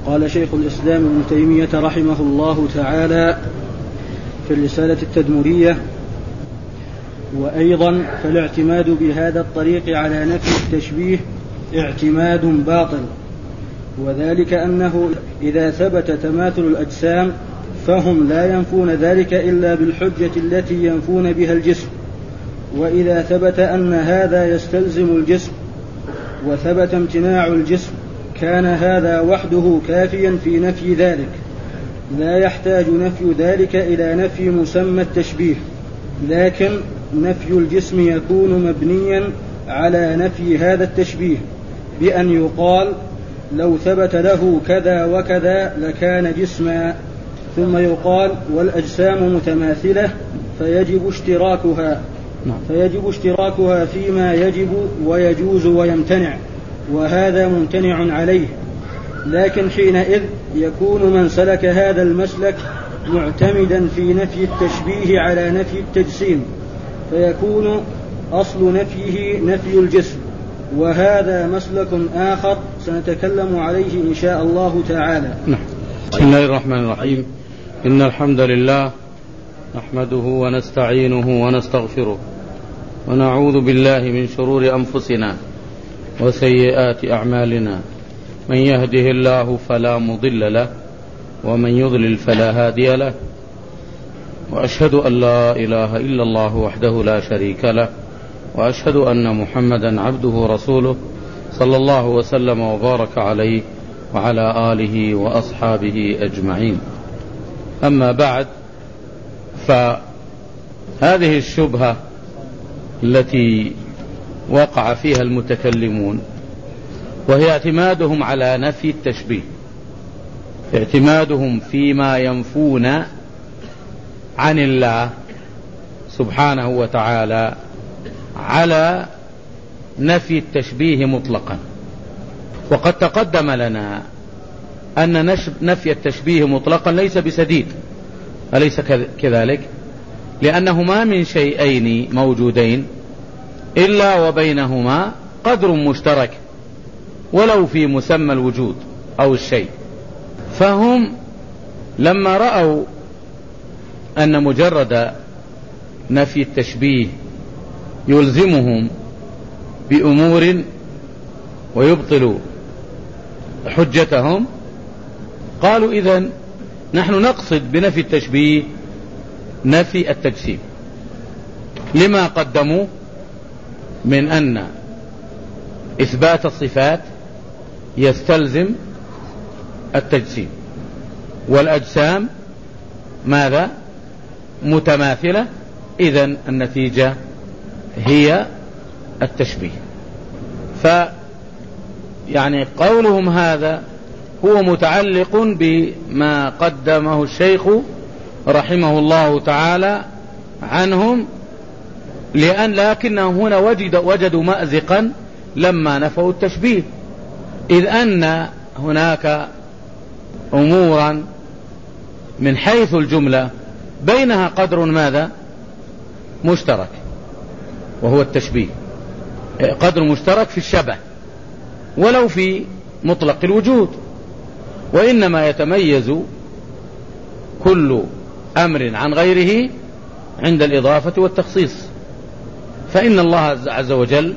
قال شيخ الإسلام ابن تيمية رحمه الله تعالى في الرسالة التدمرية: وأيضا فالاعتماد بهذا الطريق على نفي التشبيه اعتماد باطل، وذلك أنه إذا ثبت تماثل الأجسام فهم لا ينفون ذلك إلا بالحجة التي ينفون بها الجسم، وإذا ثبت أن هذا يستلزم الجسم وثبت امتناع الجسم كان هذا وحده كافيا في نفي ذلك، لا يحتاج نفي ذلك إلى نفي مسمى التشبيه، لكن نفي الجسم يكون مبنيا على نفي هذا التشبيه بأن يقال لو ثبت له كذا وكذا لكان جسما، ثم يقال والأجسام متماثلة فيجب اشتراكها فيما يجب ويجوز ويمتنع، وهذا ممتنع عليه. لكن حينئذ يكون من سلك هذا المسلك معتمدا في نفي التشبيه على نفي التجسيم، فيكون أصل نفيه نفي الجسم، وهذا مسلك آخر سنتكلم عليه إن شاء الله تعالى. بسم الله الرحمن الرحيم. إن الحمد لله نحمده ونستعينه ونستغفره ونعوذ بالله من شرور أنفسنا وسيئات أعمالنا، من يهده الله فلا مضل له ومن يضلل فلا هادي له، وأشهد أن لا إله إلا الله وحده لا شريك له، وأشهد أن محمدا عبده ورسوله صلى الله وسلم وبارك عليه وعلى آله وأصحابه أجمعين. أما بعد، فهذه الشبهة التي وقع فيها المتكلمون وهي اعتمادهم على نفي التشبيه، اعتمادهم فيما ينفون عن الله سبحانه وتعالى على نفي التشبيه مطلقا. وقد تقدم لنا أن نفي التشبيه مطلقا ليس بسديد، أليس كذلك؟ لأنه ما من شيئين موجودين إلا وبينهما قدر مشترك ولو في مسمى الوجود أو الشيء. فهم لما رأوا أن مجرد نفي التشبيه يلزمهم بأمور ويبطل حجتهم، قالوا إذن نحن نقصد بنفي التشبيه نفي التجسيم، لما قدموا من أن إثبات الصفات يستلزم التجسيم، والأجسام ماذا؟ متماثلة، إذن النتيجة هي التشبيه. يعني قولهم هذا هو متعلق بما قدمه الشيخ رحمه الله تعالى عنهم، لكنهم هنا وجدوا مأزقا لما نفوا التشبيه، إذ أن هناك أمورا من حيث الجملة بينها قدر ماذا؟ مشترك، وهو التشبيه، قدر مشترك في الشبه ولو في مطلق الوجود، وإنما يتميز كل أمر عن غيره عند الإضافة والتخصيص. فإن الله عز وجل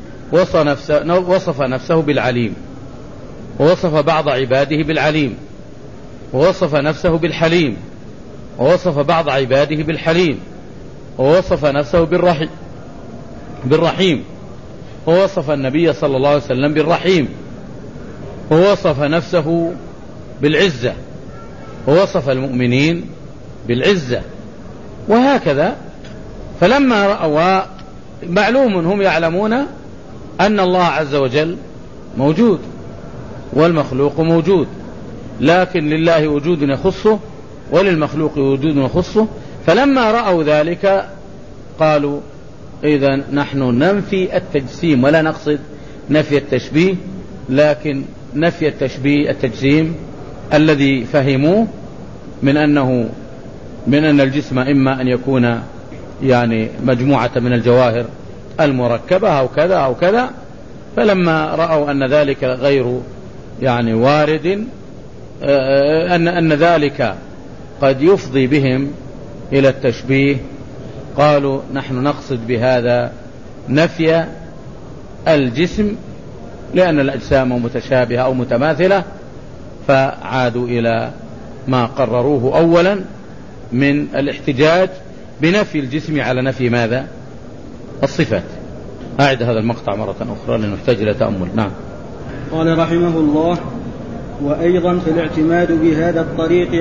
وصف نفسه بالعليم، ووصف بعض عباده بالعليم، ووصف نفسه بالحليم، ووصف بعض عباده بالحليم، ووصف نفسه بالرحيم، ووصف النبي صلى الله عليه وسلم بالرحيم، ووصف نفسه بالعزة، ووصف المؤمنين بالعزة، وهكذا. فلما رأوا، معلوم هم يعلمون أن الله عز وجل موجود والمخلوق موجود، لكن لله وجود يخصه وللمخلوق وجود يخصه. فلما رأوا ذلك قالوا إذن نحن ننفي التجسيم ولا نقصد نفي التشبيه، لكن نفي التجسيم الذي فهموه من أن الجسم إما أن يكون يعني مجموعة من الجواهر المركبة أو كذا أو كذا. فلما رأوا أن ذلك غير يعني وارد أن ذلك قد يفضي بهم إلى التشبيه، قالوا نحن نقصد بهذا نفي الجسم لأن الأجسام متشابهة أو متماثلة، فعادوا إلى ما قرروه أولا من الاحتجاج بنفي الجسم على نفي ماذا؟ الصفات. أعد هذا المقطع مرة أخرى لنحتاج إلى تأمل. نعم. قال رحمه الله: وأيضا فالاعتماد بهذا الطريق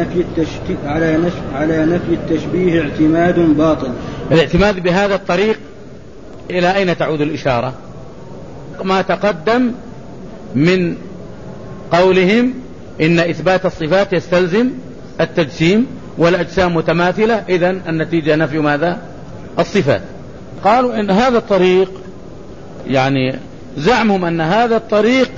على نفي التشبيه اعتماد باطل. الاعتماد بهذا الطريق إلى أين تعود الإشارة؟ ما تقدم من قولهم إن إثبات الصفات يستلزم التجسيم والأجسام متماثلة، إذن النتيجة نفي ماذا؟ الصفات. قالوا إن هذا الطريق، يعني زعمهم أن هذا الطريق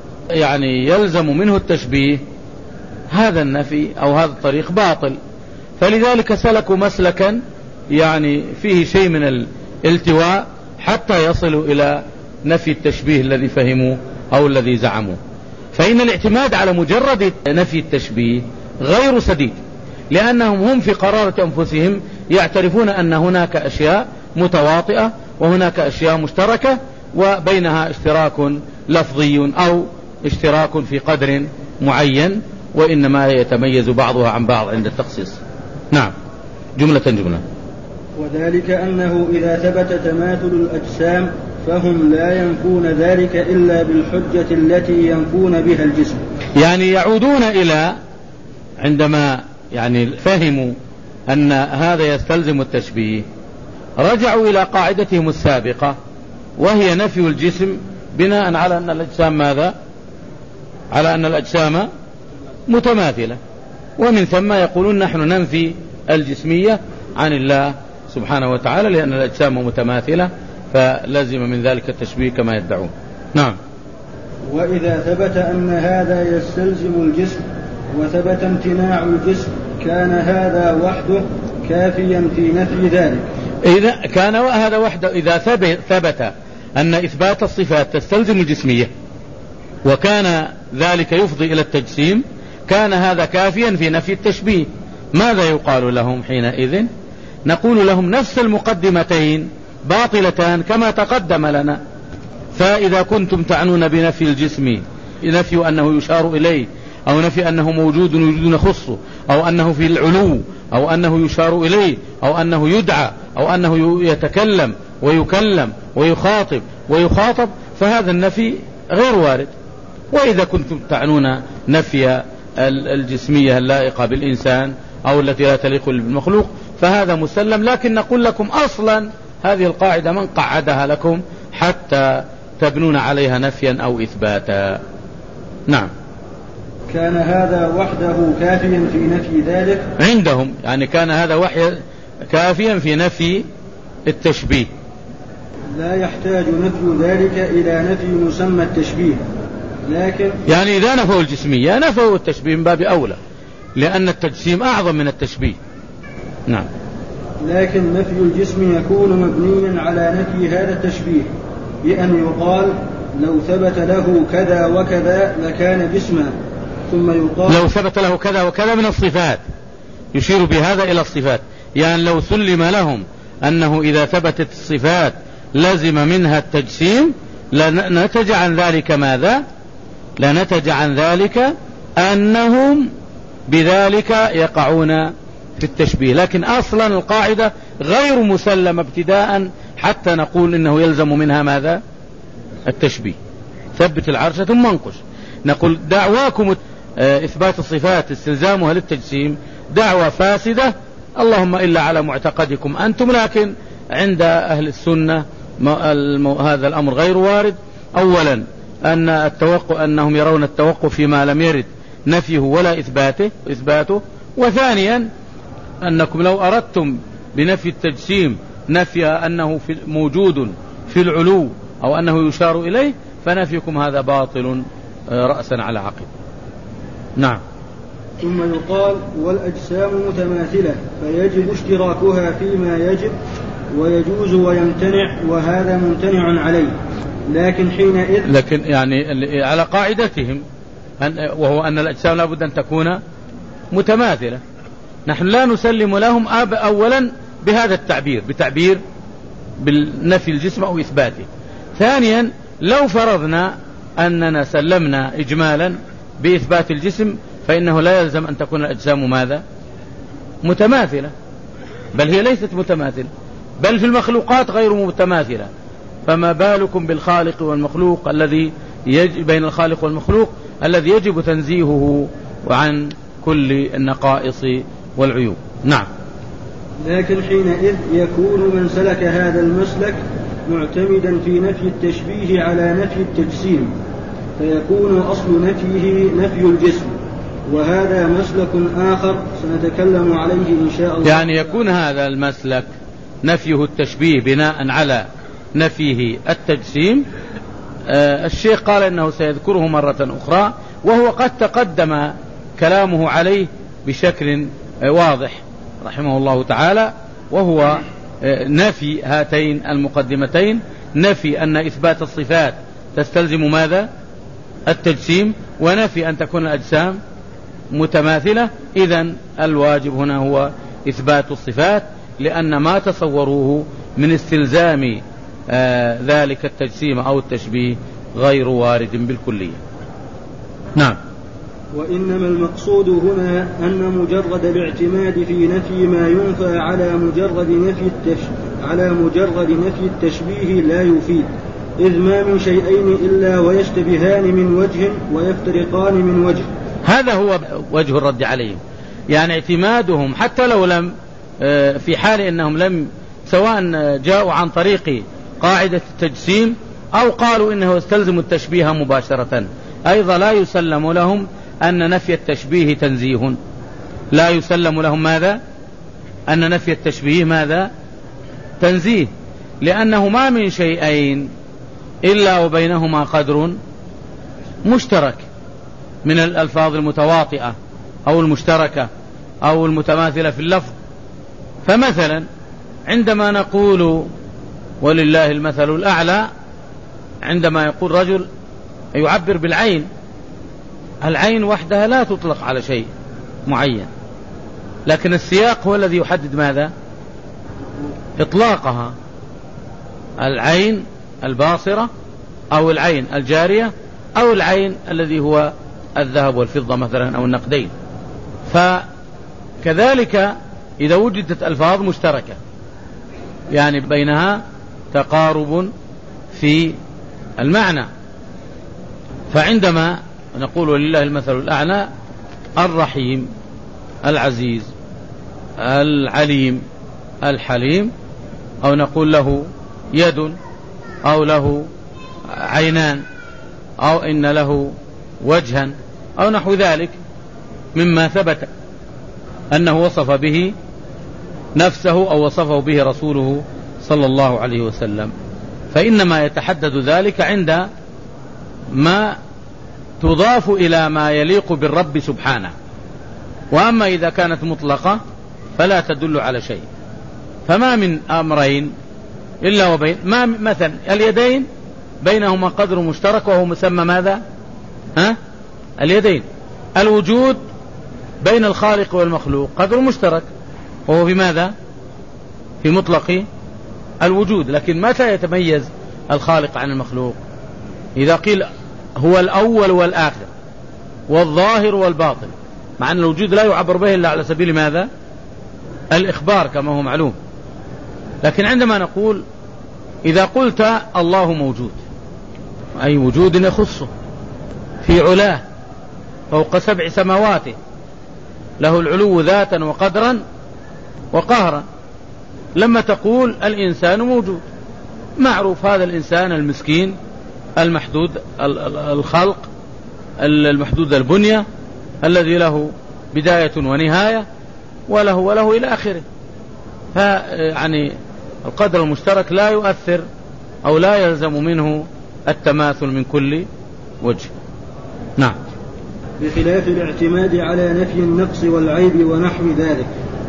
يعني يلزم منه التشبيه، هذا النفي أو هذا الطريق باطل، فلذلك سلكوا مسلكا يعني فيه شيء من الالتواء حتى يصلوا إلى نفي التشبيه الذي فهموا أو الذي زعموا. فإن الاعتماد على مجرد نفي التشبيه غير سديد، لأنهم هم في قرارة أنفسهم يعترفون أن هناك أشياء متواطئة وهناك أشياء مشتركة وبينها اشتراك لفظي أو اشتراك في قدر معين، وإنما يتميز بعضها عن بعض عند التخصيص. نعم. جملة. وذلك أنه إذا ثبت تماثل الأجسام فهم لا ينفون ذلك إلا بالحجة التي ينفون بها الجسم. يعني يعودون إلى عندما يعني فهموا أن هذا يستلزم التشبيه، رجعوا إلى قاعدتهم السابقة وهي نفي الجسم بناء على أن الأجسام ماذا؟ على أن الأجسام متماثلة، ومن ثم يقولون نحن ننفي الجسمية عن الله سبحانه وتعالى لأن الأجسام متماثلة، فلازم من ذلك التشبيه كما يدعون. نعم. وإذا ثبت أن هذا يستلزم الجسم وثبت امتناع الجسم كان هذا وحده كافيا في نفي ذلك. إذا كان هذا وحده، إذا ثبت أن إثبات الصفات تستلزم الجسمية وكان ذلك يفضي إلى التجسيم، كان هذا كافيا في نفي التشبيه. ماذا يقال لهم حينئذ؟ نقول لهم نفس المقدمتين باطلتان كما تقدم لنا. فإذا كنتم تعنون بنفي الجسم نفي أنه يشار إليه أو نفي أنه موجود وجود يخصه أو أنه في العلو أو أنه يشار إليه أو أنه يدعى أو أنه يتكلم ويكلم ويخاطب ويخاطب، فهذا النفي غير وارد. وإذا كنتم تعنون نفي الجسمية اللائقة بالإنسان أو التي لا تليق بالمخلوق فهذا مسلم، لكن نقول لكم أصلا هذه القاعدة من قعدها لكم حتى تبنون عليها نفيا أو إثباتا. نعم. كان هذا وحده كافيا في نفي ذلك عندهم، يعني كان هذا وحي كافيا في نفي التشبيه، لا يحتاج نفي ذلك إلى نفي مسمى التشبيه. لكن يعني إذا نفوا الجسمية نفوا التشبيه من باب أولى، لأن التجسيم أعظم من التشبيه. نعم. لكن نفي الجسم يكون مبنيا على نفي هذا التشبيه بأن يقال لو ثبت له كذا وكذا لكان جسما، ثم يقال لو ثبت له كذا وكذا من الصفات، يشير بهذا إلى الصفات، يعني لو سلم لهم أنه إذا ثبتت الصفات لازم منها التجسيم لنتج عن ذلك ماذا؟ لنتج عن ذلك أنهم بذلك يقعون في التشبيه. لكن أصلا القاعدة غير مسلمة ابتداء حتى نقول إنه يلزم منها ماذا؟ التشبيه. ثبت العرش ثم انقش. نقول دعواكم إثبات الصفات استلزامها للتجسيم دعوة فاسدة، اللهم إلا على معتقدكم أنتم، لكن عند أهل السنة هذا الأمر غير وارد. أولا أن التوقف أنهم يرون التوقف فيما لم يرد نفيه ولا إثباته، وثانيا أنكم لو أردتم بنفي التجسيم نفي أنه موجود في العلو أو أنه يشار إليه فنفيكم هذا باطل رأسا على عقب. نعم. ثم يقال والأجسام متماثلة فيجب اشتراكها فيما يجب ويجوز ويمتنع، وهذا ممتنع عليه. لكن حينئذ يعني على قاعدتهم وهو أن الأجسام لابد أن تكون متماثلة. نحن لا نسلم لهم أولا بهذا التعبير، بتعبير بالنفي الجسم أو إثباته. ثانيا لو فرضنا أننا سلمنا إجمالا بإثبات الجسم فإنه لا يلزم أن تكون الأجسام ماذا؟ متماثلة، بل هي ليست متماثلة، بل في المخلوقات غير متماثلة، فما بالكم بالخالق والمخلوق الذي بين الخالق والمخلوق الذي يجب تنزيهه عن كل النقائص والعيوب. نعم. لكن حينئذ يكون من سلك هذا المسلك معتمدا في نفي التشبيه على نفي التجسيم، فيكون أصل نفيه نفي الجسم، وهذا مسلك آخر سنتكلم عليه إن شاء الله. يعني يكون هذا المسلك نفيه التشبيه بناء على نفيه التجسيم. الشيخ قال إنه سيذكره مرة أخرى، وهو قد تقدم كلامه عليه بشكل واضح رحمه الله تعالى، وهو نفي هاتين المقدمتين، نفي أن إثبات الصفات تستلزم ماذا؟ التجسيم، ونفي أن تكون الأجسام متماثلة. إذن الواجب هنا هو إثبات الصفات، لأن ما تصوروه من استلزام ذلك التجسيم أو التشبيه غير وارد بالكلية. نعم. وإنما المقصود هنا أن مجرد الاعتماد في نفي ما ينفى على مجرد نفي التشبيه لا يفيد، إذ ما من شيئين إلا ويشتبهان من وجه ويفترقان من وجه. هذا هو وجه الرد عليهم، يعني اعتمادهم حتى لو لم في حال أنهم لم سواء جاءوا عن طريق قاعدة التجسيم أو قالوا إنه يستلزم التشبيه مباشرة، أيضا لا يسلم لهم أن نفي التشبيه تنزيه. لا يسلم لهم ماذا؟ أن نفي التشبيه ماذا؟ تنزيه، لأنه ما من شيئين إلا وبينهما قدر مشترك من الألفاظ المتواطئة أو المشتركة أو المتماثلة في اللفظ. فمثلا عندما نقول ولله المثل الأعلى، عندما يقول رجل يعبر بالعين، العين وحدها لا تطلق على شيء معين، لكن السياق هو الذي يحدد ماذا؟ إطلاقها. العين الباصرة أو العين الجارية أو العين الذي هو الذهب والفضة مثلا أو النقدين. فكذلك إذا وجدت ألفاظ مشتركة يعني بينها تقارب في المعنى، فعندما نقول ولله المثل الأعلى، الرحيم العزيز العليم الحليم، أو نقول له يد أو له عينان أو إن له وجها أو نحو ذلك مما ثبت أنه وصف به نفسه أو وصفه به رسوله صلى الله عليه وسلم، فإنما يتحدد ذلك عند ما تضاف إلى ما يليق بالرب سبحانه. وأما إذا كانت مطلقة فلا تدل على شيء. فما من أمرين إلا وبين ما مثلا اليدين بينهما قدر مشترك وهو مسمى ماذا؟ اليدين. الوجود بين الخالق والمخلوق قدر مشترك وهو في ماذا؟ في مطلق الوجود. لكن متى يتميز الخالق عن المخلوق؟ إذا قيل هو الأول والآخر والظاهر والباطن، مع أن الوجود لا يعبر به إلا على سبيل ماذا؟ الإخبار كما هو معلوم. لكن عندما نقول إذا قلت الله موجود، أي وجود يخصه في علاه فوق 7 سماوات، له العلو ذاتا وقدرا وقهرا. لما تقول الإنسان موجود، معروف هذا الإنسان المسكين المحدود الخلق المحدود البنية الذي له بداية ونهاية وله إلى آخره. فيعني القدر المشترك لا يؤثر أو لا يلزم منه التماثل من كل وجه. نعم. بخلاف الاعتماد على نفي النقص والعيب ونحو ذلك.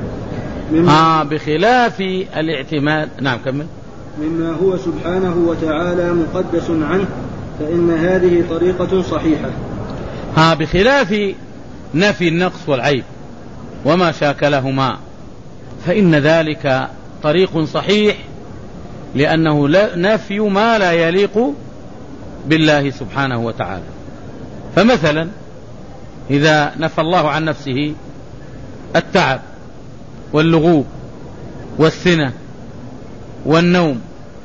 بخلاف الاعتماد. نعم كمل. مما هو سبحانه وتعالى مقدس عنه، فإن هذه طريقة صحيحة. بخلاف نفي النقص والعيب وما شاكلهما، فإن ذلك طريق صحيح، لأنه نفي ما لا يليق بالله سبحانه وتعالى. فمثلا إذا نفى الله عن نفسه التعب واللغوب والسنة والنوم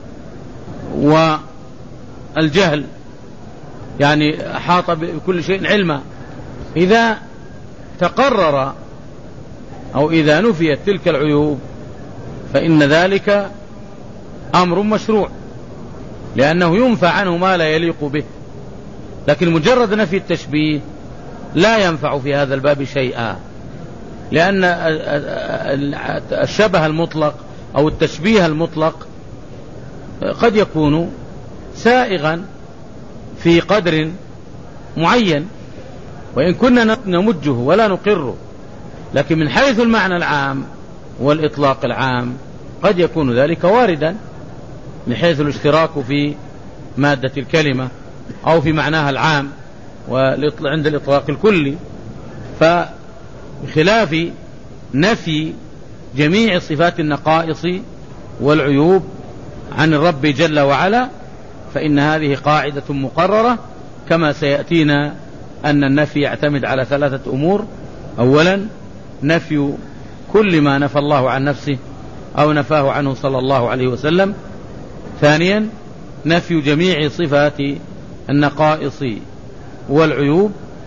والجهل، يعني أحاط بكل شيء علما، إذا تقرر أو إذا نفيت تلك العيوب فإن ذلك أمر مشروع، لأنه ينفع عنه ما لا يليق به. لكن مجرد نفي التشبيه لا ينفع في هذا الباب شيئا، لأن الشبه المطلق أو التشبيه المطلق قد يكون سائغا في قدر معين، وإن كنا نمجه ولا نقره، لكن من حيث المعنى العام والإطلاق العام قد يكون ذلك واردا، من حيث الاشتراك في مادة الكلمة أو في معناها العام عند الإطلاق الكلي. فبخلاف نفي جميع صفات النقائص والعيوب عن الرب جل وعلا، فإن هذه قاعدة مقررة، كما سيأتينا أن النفي يعتمد على 3 أمور: أولا نفي كل ما نفى الله عن نفسه أو نفاه عنه صلى الله عليه وسلم. ثانيا نفي جميع صفات النقائص والعيوب.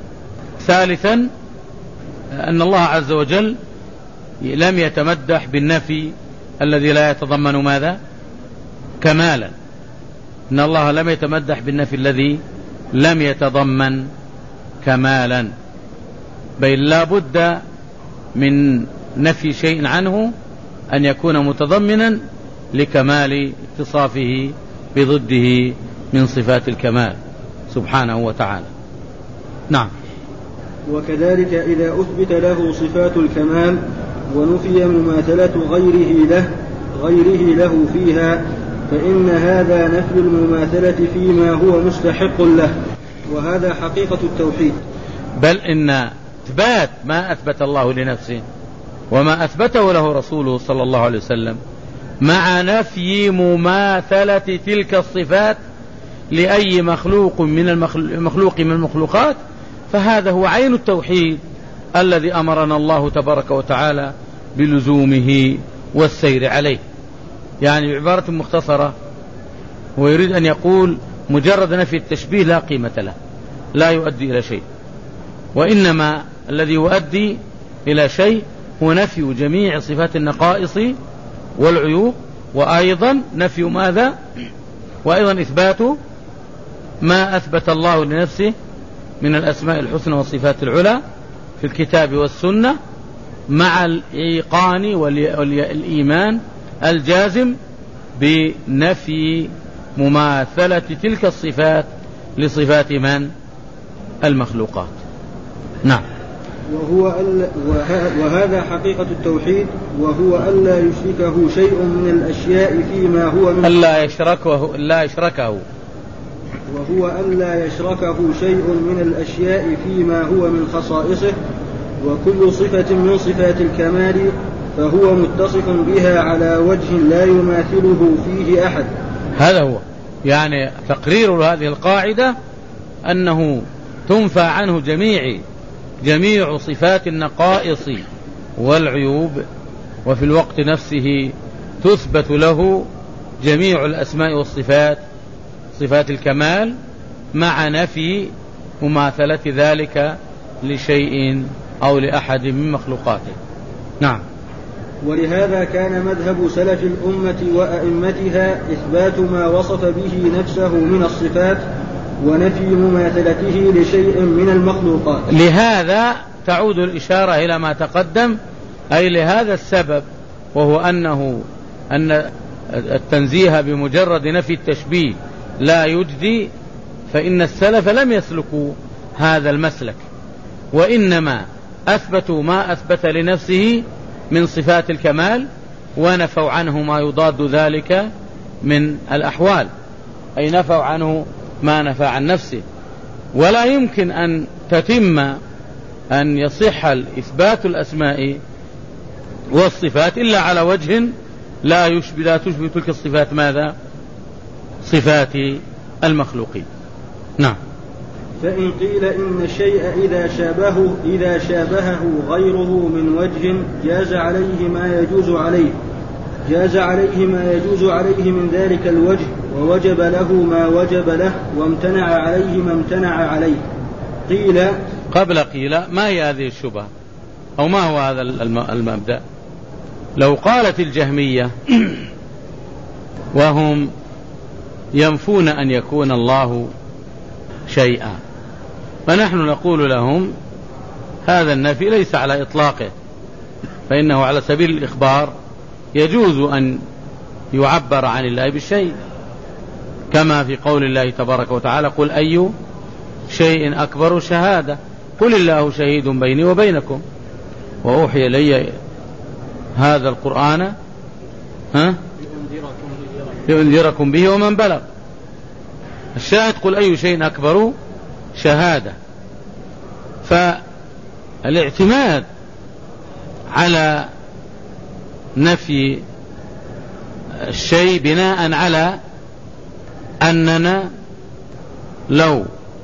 ثالثا أن الله عز وجل لم يتمدح بالنفي الذي لا يتضمن ماذا؟ كمالا. إن الله لم يتمدح بالنفي الذي لم يتضمن كمالا، بل لا بد من نفي شيء عنه أن يكون متضمنا لكمال اتصافه بضده من صفات الكمال سبحانه وتعالى. نعم. وكذلك إذا أثبت له صفات الكمال ونفي مماثلة غيره له فيها، فإن هذا نفي المماثلة فيما هو مستحق له، وهذا حقيقة التوحيد. بل إن إثبات ما أثبت الله لنفسه وما أثبته له رسوله صلى الله عليه وسلم مع نفي مماثلة تلك الصفات لأي مخلوق من المخلوقات، فهذا هو عين التوحيد الذي أمرنا الله تبارك وتعالى بلزومه والسير عليه. يعني بعبارة مختصرة هو يريد أن يقول مجرد نفي التشبيه لا قيمة له، لا يؤدي إلى شيء، وإنما الذي يؤدي إلى شيء هو نفي جميع صفات النقائص والعيوب، وأيضا نفي ماذا؟ وأيضا إثبات ما أثبت الله لنفسه من الأسماء الحسنى والصفات العلى في الكتاب والسنة، مع الإيقان والإيمان الجازم بنفي مماثلة تلك الصفات لصفات من؟ المخلوقات. نعم. وهذا حقيقة التوحيد، وهو ألا يشركه شيء من الأشياء فيما هو من ألا يشركه وهو ألا يشركه شيء من الأشياء فيما هو من خصائصه، وكل صفة من صفات الكمال فهو متصف بها على وجه لا يماثله فيه أحد. هذا هو يعني تقرير هذه القاعدة، أنه تنفى عنه جميع صفات النقائص والعيوب، وفي الوقت نفسه تثبت له جميع الأسماء والصفات، صفات الكمال، مع نفي مماثلة ذلك لشيء أو لأحد من مخلوقاته. نعم. ولهذا كان مذهب سلف الأمة وأئمتها إثبات ما وصف به نفسه من الصفات ونفي مماثلته لشيء من المخلوقات. لهذا تعود الإشارة إلى ما تقدم، أي لهذا السبب، وهو أن التنزيه بمجرد نفي التشبيه لا يجدي، فإن السلف لم يسلكوا هذا المسلك، وإنما أثبتوا ما أثبت لنفسه من صفات الكمال، ونفوا عنه ما يضاد ذلك من الأحوال، أي نفوا عنه ما نفى عن نفسه. ولا يمكن أن تتم أن يصح إثبات الأسماء والصفات إلا على وجه لا تشبه تلك الصفات ماذا؟ صفات المخلوقين. نعم. فإن قيل إن الشيء إذا شابهه غيره من وجه جاز عليه ما يجوز عليه من ذلك الوجه، ووجب له ما وجب له، وامتنع عليه ما امتنع عليه. قيل قبل قيل ما هي هذه الشبهة أو ما هو هذا المبدأ؟ لو قالت الجهمية وهم ينفون أن يكون الله شيئا، فنحن نقول لهم هذا النفي ليس على إطلاقه، فإنه على سبيل الإخبار يجوز أن يعبر عن الله بالشيء، كما في قول الله تبارك وتعالى: قل أي شيء أكبر شهادة قل الله شهيد بيني وبينكم وأوحي إلي هذا القرآن لأنذركم به ومن بلغ. الشاهد قل أي شيء أكبر شهادة. فالاعتماد على نفي الشيء بناء على أننا لو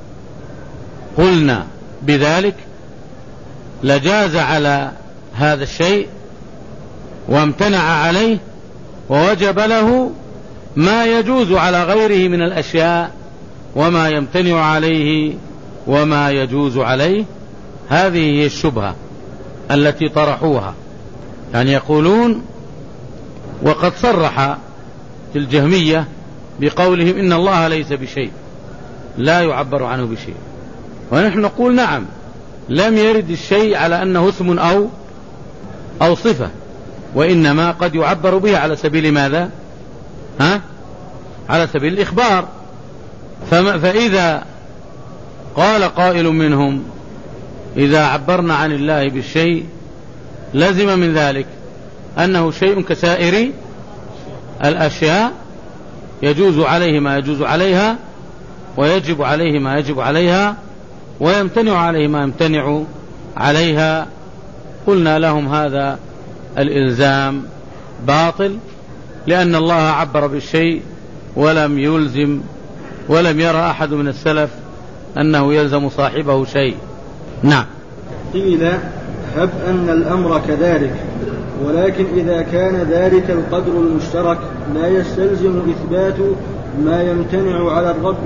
قلنا بذلك لجاز على هذا الشيء وامتنع عليه ووجب له ما يجوز على غيره من الأشياء وما يمتنع عليه وما يجوز عليه. هذه هي الشبهة التي طرحوها، يعني يقولون وقد صرح الجهمية بقولهم إن الله ليس بشيء، لا يعبر عنه بشيء، ونحن نقول نعم، لم يرد الشيء على أنه اسم أو صفة، وإنما قد يعبر به على سبيل ماذا؟ على سبيل الإخبار. فإذا قال قائل منهم إذا عبرنا عن الله بالشيء لزم من ذلك أنه شيء كسائر الأشياء، يجوز عليه ما يجوز عليها، ويجب عليه ما يجب عليها، ويمتنع عليه ما يمتنع عليها. قلنا لهم هذا الإلزام باطل، لأن الله عبر بالشيء ولم يلزم، ولم يرى أحد من السلف أنه يلزم صاحبه شيء. نعم. قيل هب أن الأمر كذلك، ولكن إذا كان ذلك القدر المشترك لا يستلزم إثبات ما يمتنع على الرب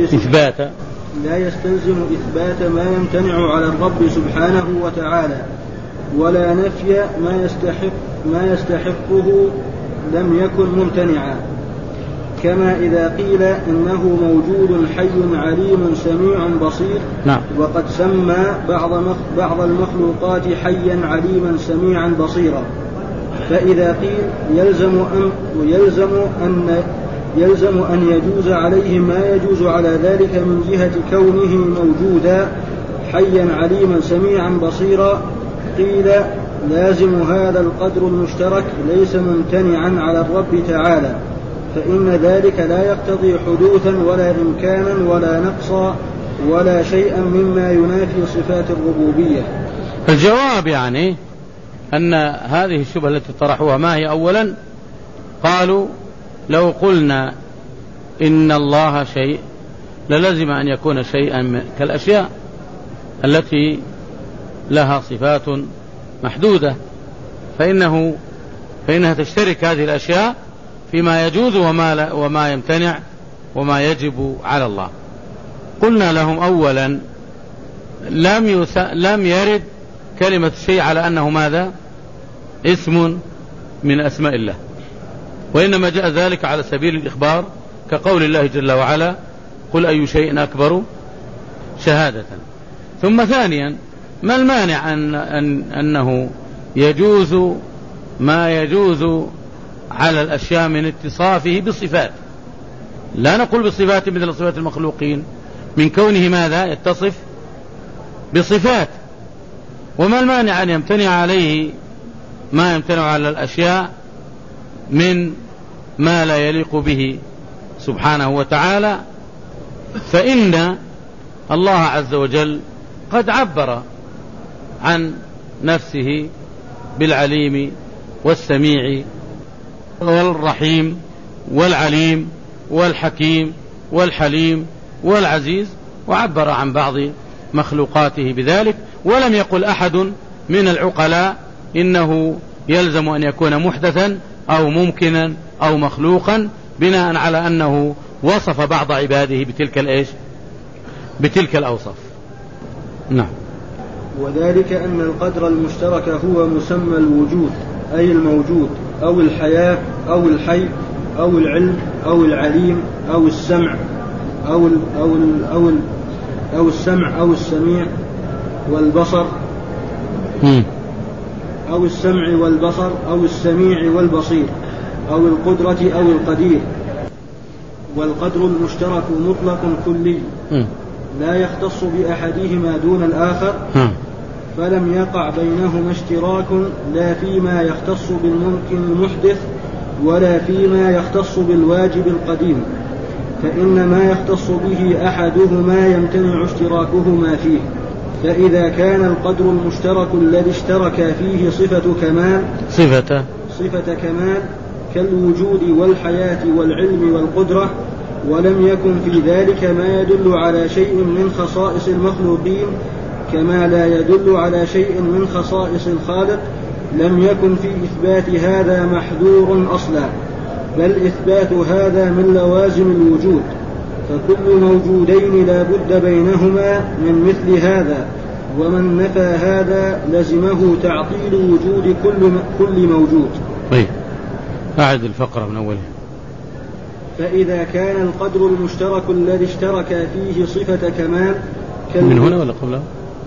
سبحانه وتعالى، ولا نفي ما يستحقه لم يكن ممتنعا. كما إذا قيل إنه موجود حي عليم سميع بصير. نعم. وقد سمى بعض المخلوقات حيا عليما سميعا بصيرا، فإذا قيل يلزم أن يجوز عليه ما يجوز على ذلك من جهة كونه موجودا حيا عليما سميعا بصيرا، قيل لازم هذا القدر المشترك ليس ممتنعا على الرب تعالى، فإن ذلك لا يقتضي حدوثا ولا إمكانا ولا نقصا ولا شيئا مما ينافي صفات الربوبية. الجواب يعني أن هذه الشبهة التي طرحوها ما هي؟ أولا قالوا لو قلنا إن الله شيء للزم أن يكون شيئا كالأشياء التي لها صفات محدودة، فإنها تشترك هذه الأشياء فيما يجوز وما يمتنع وما يجب على الله. قلنا لهم أولا لم يرد كلمة الشيء على أنه ماذا؟ اسم من أسماء الله، وإنما جاء ذلك على سبيل الإخبار كقول الله جل وعلا قل أي شيء أكبر شهادة. ثم ثانيا ما المانع أنه يجوز ما يجوز على الأشياء من اتصافه بصفات، لا نقول بصفات مثل صفات المخلوقين، من كونه ماذا؟ يتصف بصفات. وما المانع أن يمتنع عليه ما يمتنع على الأشياء من ما لا يليق به سبحانه وتعالى، فإن الله عز وجل قد عبر عن نفسه بالعليم والسميع والرحيم والعليم والحكيم والحليم والعزيز، وعبر عن بعض مخلوقاته بذلك. ولم يقل أحد من العقلاء إنه يلزم أن يكون محدثا أو ممكنا أو مخلوقا بناء على أنه وصف بعض عباده بتلك الأوصاف. نعم. وذلك أن القدر المشترك هو مسمى الوجود، أي الموجود أو الحياة أو الحي أو العلم أو العليم أو السمع أو السمع أو السميع والبصر أو السمع والبصر أو السميع والبصير أو القدرة أو القدير. والقدر المشترك مطلق كلي لا يختص بأحدهما دون الآخر، فلم يقع بينهما اشتراك لا فيما يختص بالممكن المحدث ولا فيما يختص بالواجب القديم، فإن ما يختص به أحدهما يمتنع اشتراكهما فيه. فإذا كان القدر المشترك الذي اشترك فيه صفة كمال كالوجود والحياة والعلم والقدرة، ولم يكن في ذلك ما يدل على شيء من خصائص المخلوقين كما لا يدل على شيء من خصائص الخالق، لم يكن في إثبات هذا محذور أصلا، بل إثبات هذا من لوازم الوجود، فكل موجودين لا بد بينهما من مثل هذا، ومن نفى هذا لزمه تعطيل وجود كل موجود. أعد الفقرة من أولها. فإذا كان القدر المشترك الذي اشترك فيه صفة كمال من هنا ولا قبلها؟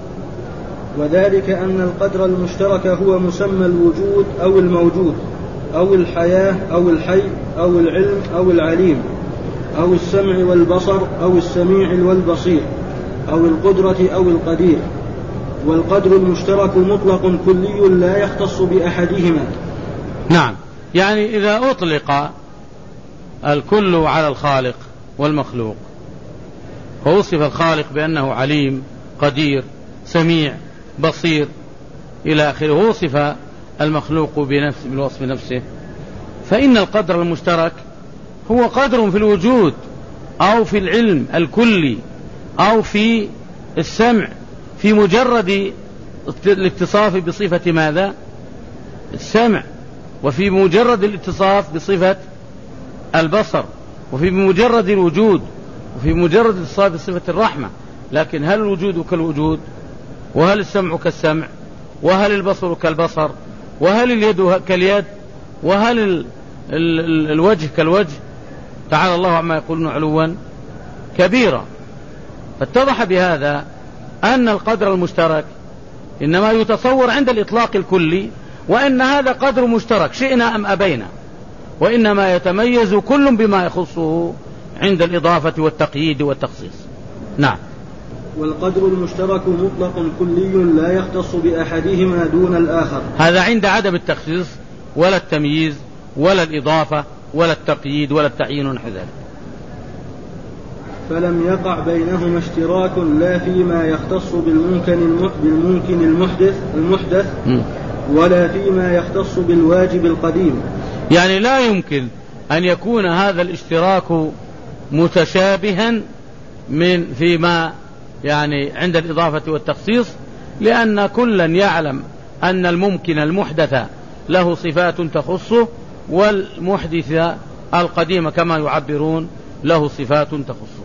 وذلك أن القدر المشترك هو مسمى الوجود أو الموجود أو الحياة أو الحي أو العلم أو العليم أو السمع والبصر أو السميع والبصير أو القدرة أو القدير. والقدر المشترك مطلق كلي لا يختص بأحدهما. نعم، يعني إذا أطلق الكل على الخالق والمخلوق، ووصف الخالق بأنه عليم قدير سميع بصير إلى آخره، ووصف المخلوق بالوصف نفسه، فإن القدر المشترك هو قدر في الوجود أو في العلم الكلي أو في السمع، في مجرد الاتصاف بصفة ماذا؟ السمع، وفي مجرد الاتصاف بصفة البصر، وفي مجرد الوجود، وفي مجرد الاتصاف بصفة الرحمة. لكن هل الوجود كالوجود؟ وهل السمع كالسمع؟ وهل البصر كالبصر؟ وهل اليد كاليد؟ وهل الوجه كالوجه؟ تعالى الله عما يقولون علوا كبيرا. فاتضح بهذا أن القدر المشترك إنما يتصور عند الإطلاق الكلي، وأن هذا قدر مشترك شئنا أم أبينا، وإنما يتميز كل بما يخصه عند الإضافة والتقييد والتخصيص. نعم. والقدر المشترك مطلق كلي لا يختص بأحدهما دون الآخر، هذا عند عدم التخصيص ولا التمييز ولا الإضافة ولا التقييد ولا التعيين ونحو ذلك. فلم يقع بينهما اشتراك لا فيما يختص بالممكن المحدث ولا فيما يختص بالواجب القديم. يعني لا يمكن أن يكون هذا الاشتراك متشابها فيما يعني عند الإضافة والتخصيص، لأن كلا يعلم أن الممكن المحدث له صفات تخصه، والمحدث القديم كما يعبرون له صفات تخصه.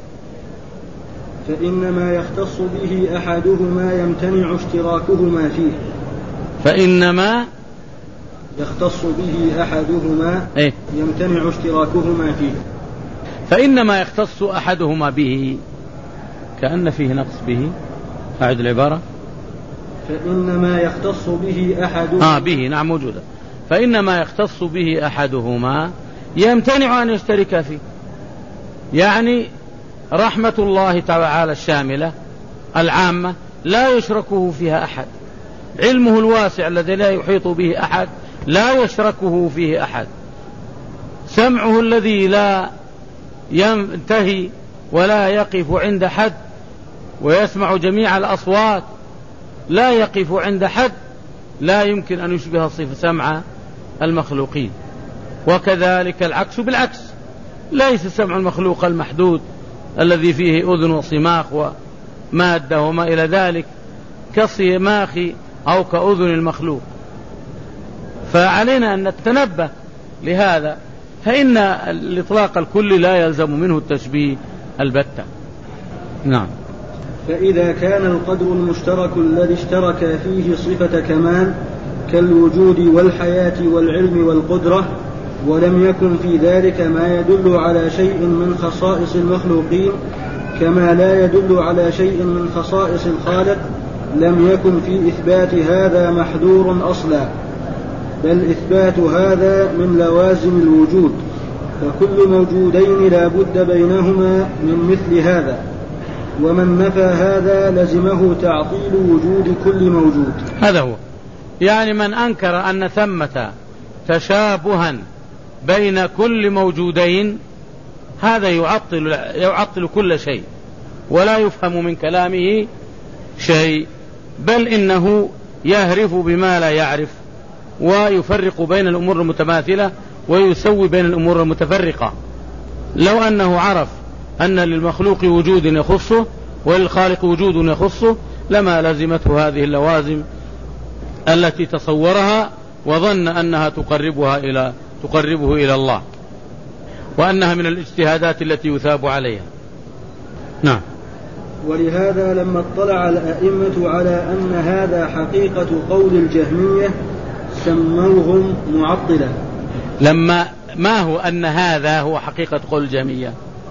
فإنما يختص به أحدهما يمتنع اشتراكهما فيه. فإنما يختص به أحدهما يمتنع اشتراكهما فيه. فإنما يختص أحدهما به، كأن فيه نقص به. أعد العبارة. فإنما يختص به أحدهما به نعم موجودة. فإنما يختص به أحدهما يمتنع أن يشترك فيه. يعني رحمة الله تعالى الشاملة العامة لا يشركه فيها أحد، علمه الواسع الذي لا يحيط به أحد لا يشركه فيه أحد، سمعه الذي لا ينتهي ولا يقف عند حد ويسمع جميع الأصوات، لا يقف عند حد لا يمكن أن يشبه سمع المخلوقين. وكذلك العكس بالعكس، ليس سمع المخلوق المحدود الذي فيه أذن وصماخ ومادة وما إلى ذلك كصماخ أو كأذن المخلوق. فعلينا أن نتنبه لهذا، فإن الإطلاق الكلي لا يلزم منه التشبيه البتة. نعم. فإذا كان القدر المشترك الذي اشترك فيه صفة كمال كالوجود والحياة والعلم والقدرة، ولم يكن في ذلك ما يدل على شيء من خصائص المخلوقين كما لا يدل على شيء من خصائص الخالق، لم يكن في إثبات هذا محذور أصلا، بل إثبات هذا من لوازم الوجود، فكل موجودين لا بد بينهما من مثل هذا، ومن نفى هذا لزمه تعطيل وجود كل موجود. هذا هو، يعني من أنكر أن ثمة تشابها بين كل موجودين هذا يعطل كل شيء، ولا يفهم من كلامه شيء، بل إنه يهرف بما لا يعرف، ويفرق بين الأمور المتماثلة ويسوي بين الأمور المتفرقة. لو أنه عرف أن للمخلوق وجود يخصه وللخالق وجود يخصه لما لزمته هذه اللوازم التي تصورها وظن أنها تقربه إلى الله، وأنها من الاجتهادات التي يثاب عليها. نعم. ولهذا لما اطلع الأئمة على أن هذا حقيقة قول الجهمية سموهم معطلة. لما ما هو أن هذا هو حقيقة قول الجهمية؟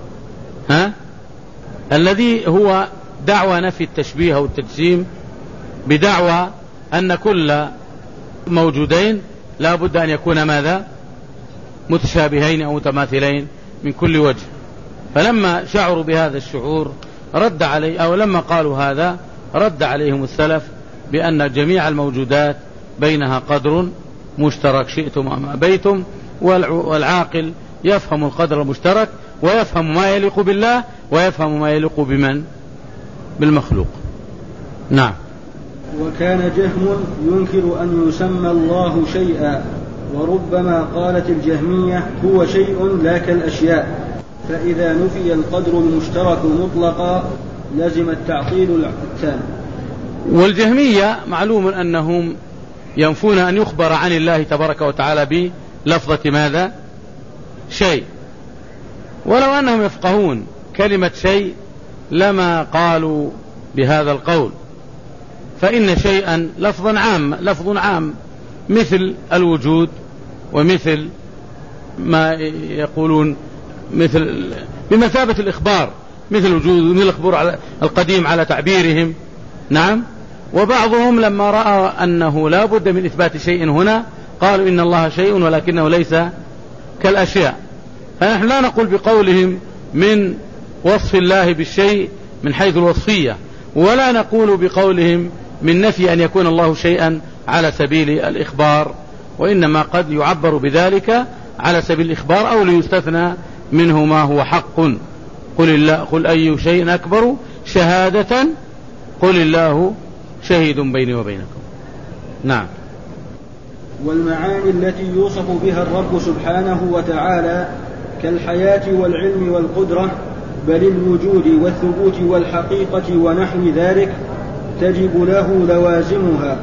الذي هو دعوى نفي التشبيه أو التجسيم بدعوى أن كل موجودين لا بد أن يكون ماذا؟ متشابهين أو متماثلين من كل وجه. فلما شعروا بهذا الشعور رد عليه، أو لما قالوا هذا رد عليهم السلف بأن جميع الموجودات بينها قدر مشترك شئتم أم أبيتم، والعاقل يفهم القدر المشترك ويفهم ما يليق بالله ويفهم ما يليق بمن؟ بالمخلوق. نعم. وكان جهم ينكر أن يسمى الله شيئا، وربما قالت الجهمية هو شيء لا كالأشياء، فإذا نفي القدر المشترك مطلقا لزم التعطيل التام. والجهمية معلوم أنهم ينفون أن يخبر عن الله تبارك وتعالى بلفظة ماذا؟ شيء، ولو أنهم يفقهون كلمة شيء لما قالوا بهذا القول، فإن شيئا لفظ عام مثل الوجود، ومثل ما يقولون مثل بمثابة الإخبار، مثل الوجود مثل الإخبار القديم على تعبيرهم. نعم. وبعضهم لما رأى أنه لا بد من إثبات شيء هنا قالوا إن الله شيء ولكنه ليس كالأشياء. فنحن لا نقول بقولهم من وصف الله بالشيء من حيث الوصفية، ولا نقول بقولهم من نفي أن يكون الله شيئا على سبيل الإخبار، وإنما قد يعبر بذلك على سبيل الإخبار أو ليستثنى منه ما هو حق. قل أي شيء أكبر شهادة قل الله شهيد بيني وبينكم. نعم. والمعاني التي يوصف بها الرب سبحانه وتعالى كالحياة والعلم والقدرة، بل الوجود والثبوت والحقيقة ونحو ذلك تجب له لوازمها،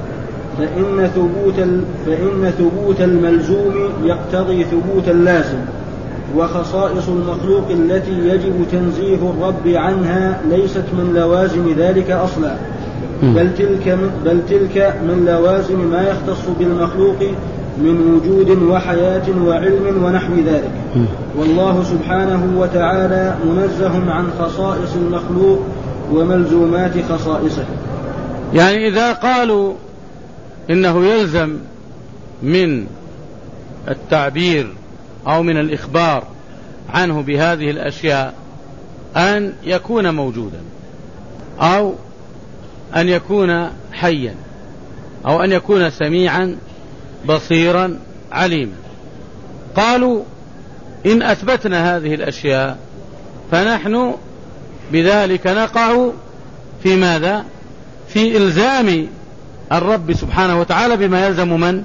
فإن ثبوت الملزوم يقتضي ثبوت اللازم، وخصائص المخلوق التي يجب تنزيه الرب عنها ليست من لوازم ذلك أصلا، بل تلك من لوازم ما يختص بالمخلوق من وجود وحياة وعلم ونحو ذلك. والله سبحانه وتعالى منزه عن خصائص المخلوق وملزومات خصائصه. يعني إذا قالوا إنه يلزم من التعبير أو من الإخبار عنه بهذه الأشياء أن يكون موجودا، أو أن يكون حيا، أو أن يكون سميعا بصيرا عليما، قالوا إن أثبتنا هذه الأشياء فنحن بذلك نقع في ماذا؟ في إلزام الرب سبحانه وتعالى بما يلزم من؟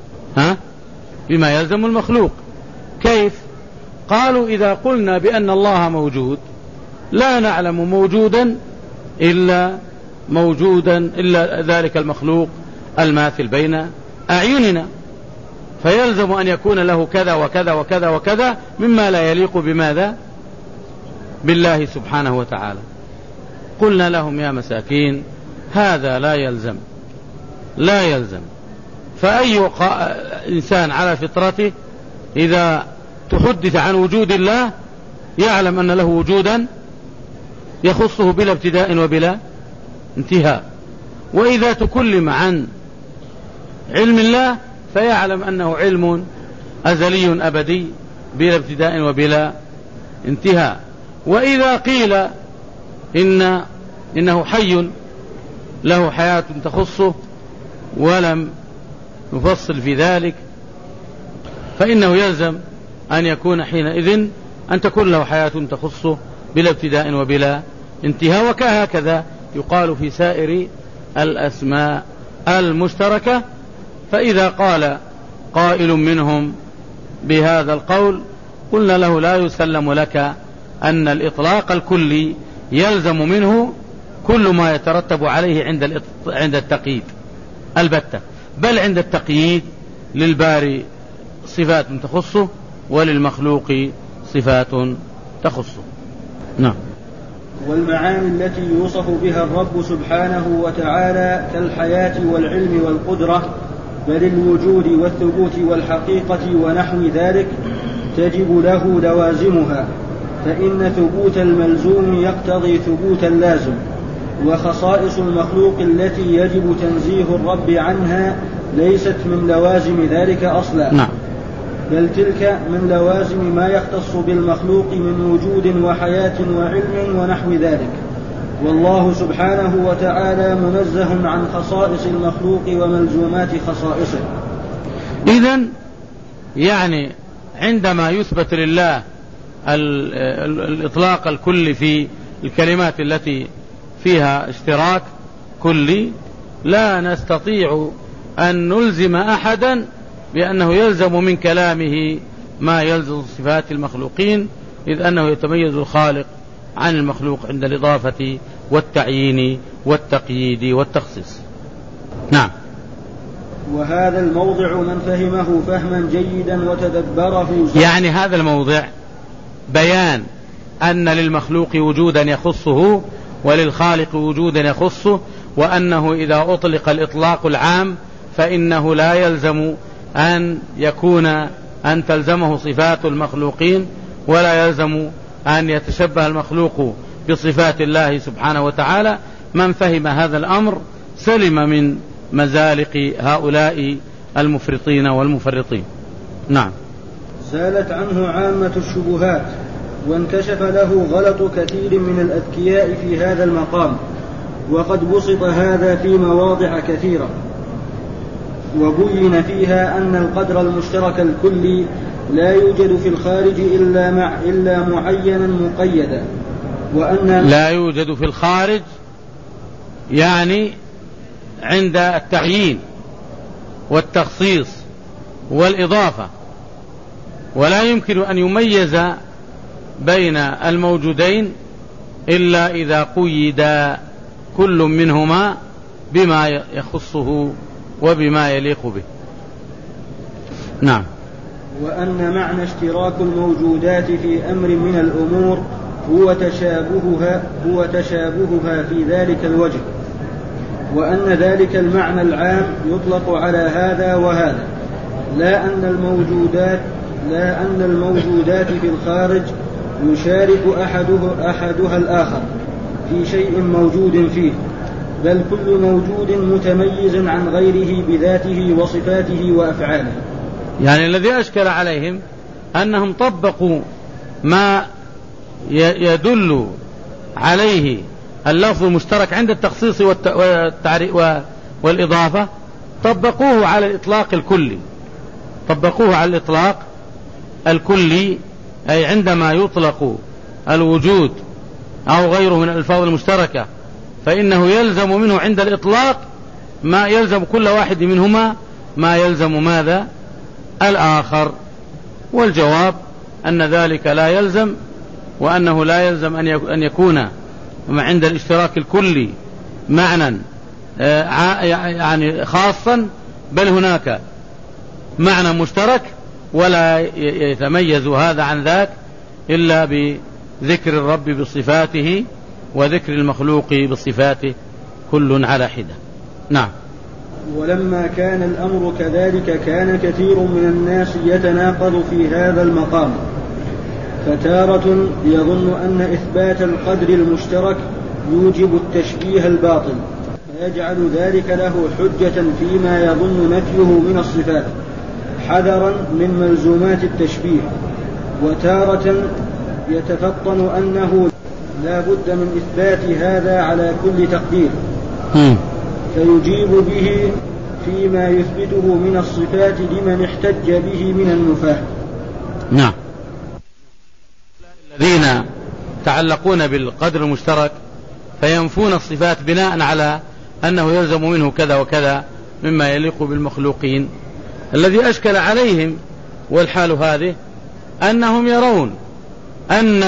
بما يلزم المخلوق. كيف؟ قالوا إذا قلنا بأن الله موجود لا نعلم موجودا إلا ذلك المخلوق الماثل بين أعيننا، فيلزم أن يكون له كذا وكذا وكذا وكذا مما لا يليق بماذا؟ بالله سبحانه وتعالى. قلنا لهم يا مساكين هذا لا يلزم. فأي إنسان على فطرته إذا تحدث عن وجود الله يعلم أن له وجودا يخصه بلا ابتداء وبلا انتهاء، وإذا تكلم عن علم الله فيعلم أنه علم أزلي أبدي بلا ابتداء وبلا انتهاء. وإذا قيل إنه حي له حياة تخصه ولم نفصل في ذلك فإنه يلزم أن يكون حينئذ أن تكون له حياة تخصه بلا ابتداء وبلا انتهاء. وكهكذا يقال في سائر الأسماء المشتركة. فإذا قال قائل منهم بهذا القول قلنا له لا يسلم لك أن الإطلاق الكلي يلزم منه كل ما يترتب عليه عند التقييد البتة، بل عند التقييد للباري صفات تخصه وللمخلوق صفات تخصه. نعم. والمعاني التي يوصف بها الرب سبحانه وتعالى كالحياة والعلم والقدرة بل الوجود والثبوت والحقيقة ونحو ذلك تجب له لوازمها، فإن ثبوت الملزوم يقتضي ثبوت اللازم، وخصائص المخلوق التي يجب تنزيه الرب عنها ليست من لوازم ذلك أصلا. نعم. بل تلك من لوازم ما يختص بالمخلوق من وجود وحياة وعلم ونحو ذلك، والله سبحانه وتعالى منزه عن خصائص المخلوق وملزومات خصائصه. إذن يعني عندما يثبت لله الإطلاق الكلي في الكلمات التي فيها اشتراك كلي لا نستطيع أن نلزم أحدا بأنه يلزم من كلامه ما يلزم صفات المخلوقين، إذ أنه يتميز الخالق عن المخلوق عند الإضافة والتعيين والتقييد والتخصيص. نعم. وهذا الموضع من فهمه فهما جيدا وتدبره يعني هذا الموضع بيان أن للمخلوق وجودا يخصه وللخالق وجودا يخصه، وأنه إذا أطلق الإطلاق العام فإنه لا يلزم أن تلزمه صفات المخلوقين، ولا يلزم أن يتشبه المخلوق بصفات الله سبحانه وتعالى. من فهم هذا الأمر سلم من مزالق هؤلاء المفرطين والمفرطين. نعم. زالت عنه عامة الشبهات وانكشف له غلط كثير من الأذكياء في هذا المقام، وقد بسط هذا في مواضع كثيرة وبين فيها أن القدر المشترك الكلي لا يوجد في الخارج إلا معينا مقيدا، وأن لا يوجد في الخارج يعني عند التعيين والتخصيص والإضافة، ولا يمكن أن يميز بين الموجودين إلا إذا قيد كل منهما بما يخصه وبما يليق به. نعم. وأن معنى اشتراك الموجودات في أمر من الأمور هو تشابهها في ذلك الوجه، وأن ذلك المعنى العام يطلق على هذا وهذا، لا أن الموجودات في الخارج يشارك أحدها الآخر في شيء موجود فيه، بل كل موجود متميز عن غيره بذاته وصفاته وأفعاله. يعني الذي أشكل عليهم أنهم طبقوا ما يدل عليه اللفظ المشترك عند التخصيص والإضافة، طبقوه على الإطلاق الكلي، أي عندما يطلق الوجود أو غيره من الألفاظ المشتركة فإنه يلزم منه عند الإطلاق ما يلزم كل واحد منهما ما يلزم ماذا الآخر. والجواب أن ذلك لا يلزم، وأنه لا يلزم أن يكون عند الاشتراك الكلي معنى يعني خاصا، بل هناك معنى مشترك ولا يتميز هذا عن ذاك إلا بذكر الرب بصفاته وذكر المخلوق بصفاته، كل على حدة. نعم. ولما كان الأمر كذلك كان كثير من الناس يتناقض في هذا المقام، فتارة يظن أن إثبات القدر المشترك يوجب التشبيه الباطل، فيجعل ذلك له حجة فيما يظن نفيه من الصفات حذرا من ملزومات التشبيه، وتارة يتفطن أنه لا بد من إثبات هذا على كل تقدير، فيجيب به فيما يثبته من الصفات لمن احتج به من النفاة. نعم. الذين تعلقون بالقدر المشترك فينفون الصفات بناء على أنه يلزم منه كذا وكذا مما يليق بالمخلوقين. الذي أشكل عليهم والحال هذه أنهم يرون أن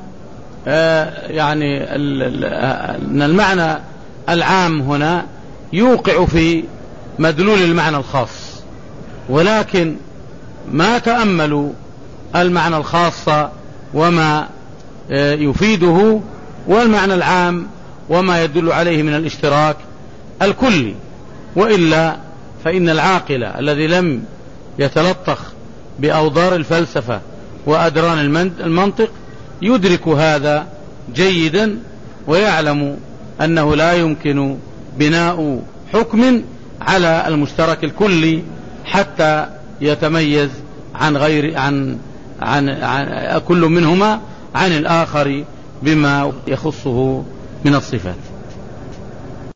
يعني أن المعنى العام هنا يوقع في مدلول المعنى الخاص، ولكن ما تأملوا المعنى الخاص وما يفيده والمعنى العام وما يدل عليه من الاشتراك الكلي، وإلا فإن العاقل الذي لم يتلطخ بأوضار الفلسفة وأدران المنطق يدرك هذا جيدا، ويعلم أنه لا يمكن بناء حكم على المشترك الكلي حتى يتميز عن كل منهما عن الآخر بما يخصه من الصفات.